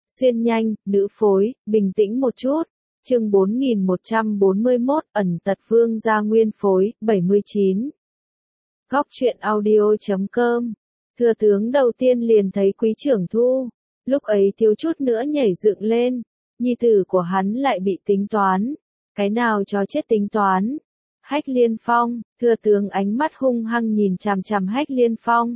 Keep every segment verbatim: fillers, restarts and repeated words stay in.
Xuyên nhanh, nữ phối, bình tĩnh một chút. Chương bốn nghìn một trăm bốn mươi mốt, ẩn tật vương gia nguyên phối, bảy mươi chín. Góc truyện audio chấm com. Thừa tướng đầu tiên liền thấy Quý Trưởng Thu, lúc ấy thiếu chút nữa nhảy dựng lên, nhi tử của hắn lại bị tính toán, cái nào chó chết tính toán. Hách Liên Phong, thừa tướng ánh mắt hung hăng nhìn chằm chằm Hách Liên Phong.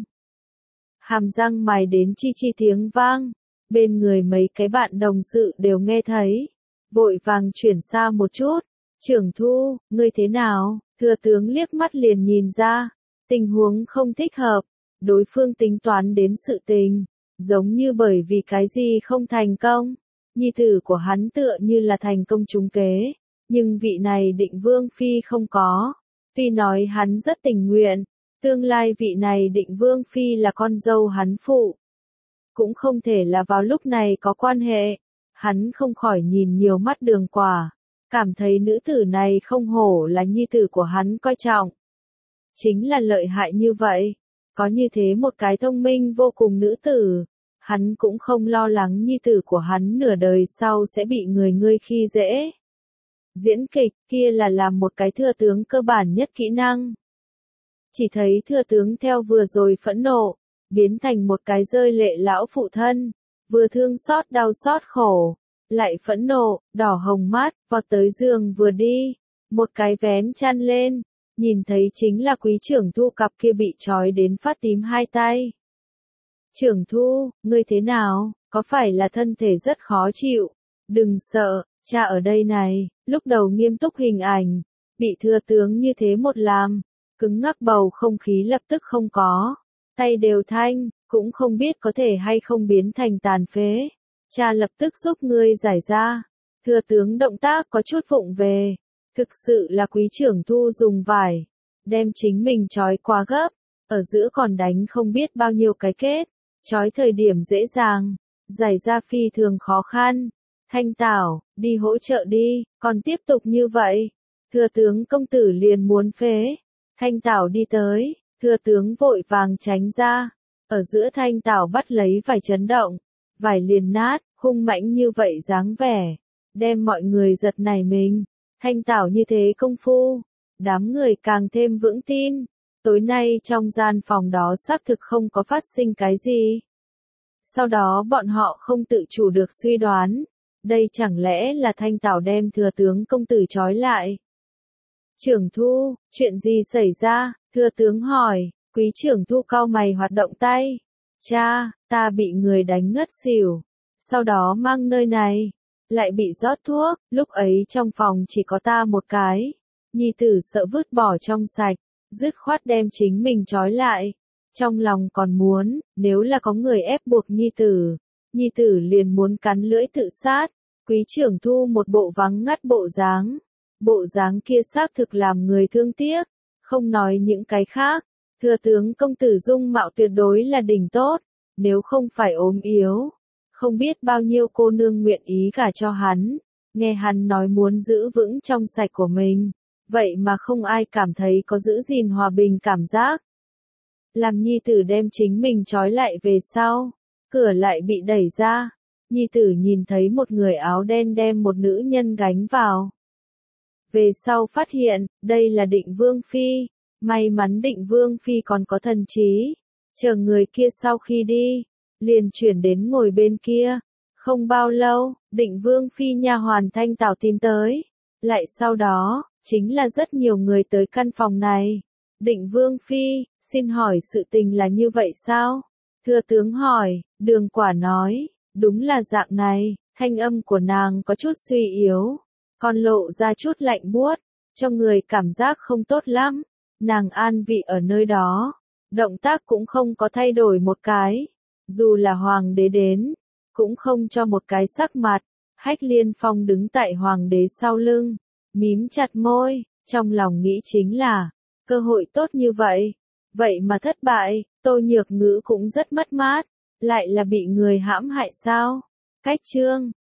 Hàm răng mài đến chi chi tiếng vang, bên người mấy cái bạn đồng sự đều nghe thấy, vội vàng chuyển xa một chút. Trưởng Thu, ngươi thế nào? Thừa tướng liếc mắt liền nhìn ra, tình huống không thích hợp, đối phương tính toán đến sự tình, giống như bởi vì cái gì không thành công. Nhi tử của hắn tựa như là thành công trúng kế, nhưng vị này Định Vương Phi không có. Tuy nói hắn rất tình nguyện, tương lai vị này Định Vương Phi là con dâu hắn phụ, cũng không thể là vào lúc này có quan hệ. Hắn không khỏi nhìn nhiều mắt Đường Quả, cảm thấy nữ tử này không hổ là nhi tử của hắn coi trọng. Chính là lợi hại như vậy, có như thế một cái thông minh vô cùng nữ tử, hắn cũng không lo lắng nhi tử của hắn nửa đời sau sẽ bị người ngươi khi dễ. Diễn kịch kia là làm một cái thừa tướng cơ bản nhất kỹ năng. Chỉ thấy thừa tướng theo vừa rồi phẫn nộ, biến thành một cái rơi lệ lão phụ thân, vừa thương xót đau xót khổ, lại phẫn nộ, đỏ hồng mắt, vọt tới giường vừa đi, một cái vén chăn lên, nhìn thấy chính là Quý Trưởng Thu cặp kia bị trói đến phát tím hai tay. Trưởng Thu, ngươi thế nào, có phải là thân thể rất khó chịu? Đừng sợ, cha ở đây này. Lúc đầu nghiêm túc hình ảnh, bị thừa tướng như thế một làm, cứng ngắc bầu không khí lập tức không có, tay đều thanh, cũng không biết có thể hay không biến thành tàn phế. Cha lập tức giúp ngươi giải ra. Thừa tướng động tác có chút vụng về, thực sự là Quý Trưởng Thu dùng vải, đem chính mình trói quá gấp, ở giữa còn đánh không biết bao nhiêu cái kết, trói thời điểm dễ dàng, giải ra phi thường khó khăn. Thanh Tảo, đi hỗ trợ đi, còn tiếp tục như vậy, thừa tướng công tử liền muốn phế. Thanh Tảo đi tới, thừa tướng vội vàng tránh ra, ở giữa Thanh Tảo bắt lấy vải chấn động, vải liền nát, hung mãnh như vậy dáng vẻ, đem mọi người giật nảy mình. Thanh Tảo như thế công phu, đám người càng thêm vững tin, tối nay trong gian phòng đó xác thực không có phát sinh cái gì. Sau đó bọn họ không tự chủ được suy đoán, đây chẳng lẽ là Thanh Tảo đem thừa tướng công tử trói lại. Trưởng Thu, chuyện gì xảy ra? Thừa tướng hỏi. Quý Trưởng Thu cau mày hoạt động tay. Cha, ta bị người đánh ngất xỉu, sau đó mang nơi này, lại bị rót thuốc, lúc ấy trong phòng chỉ có ta một cái. Nhi tử sợ vứt bỏ trong sạch, dứt khoát đem chính mình trói lại. Trong lòng còn muốn, nếu là có người ép buộc nhi tử, nhi tử liền muốn cắn lưỡi tự sát. Quý Trưởng Thu một bộ vắng ngắt bộ dáng, bộ dáng kia xác thực làm người thương tiếc, không nói những cái khác. Thừa tướng công tử dung mạo tuyệt đối là đỉnh tốt, nếu không phải ốm yếu, không biết bao nhiêu cô nương nguyện ý gả cho hắn. Nghe hắn nói muốn giữ vững trong sạch của mình, vậy mà không ai cảm thấy có giữ gìn hòa bình cảm giác. Làm nhi tử đem chính mình trói lại về sau, cửa lại bị đẩy ra, nhi tử nhìn thấy một người áo đen đem một nữ nhân gánh vào. Về sau phát hiện, đây là Định Vương Phi, may mắn Định Vương Phi còn có thần trí, chờ người kia sau khi đi, liền chuyển đến ngồi bên kia. Không bao lâu, Định Vương Phi nha hoàn Thanh Tảo tìm tới, lại sau đó, chính là rất nhiều người tới căn phòng này. Định Vương Phi, xin hỏi sự tình là như vậy sao? Thừa tướng hỏi. Đường Quả nói, đúng là dạng này. Thanh âm của nàng có chút suy yếu, còn lộ ra chút lạnh buốt, cho người cảm giác không tốt lắm. Nàng an vị ở nơi đó, động tác cũng không có thay đổi một cái, dù là hoàng đế đến, cũng không cho một cái sắc mặt. Hách Liên Phong đứng tại hoàng đế sau lưng, mím chặt môi, trong lòng nghĩ chính là, cơ hội tốt như vậy, vậy mà thất bại. Tô Nhược Ngữ cũng rất mất mát, lại là bị người hãm hại sao? Cách chương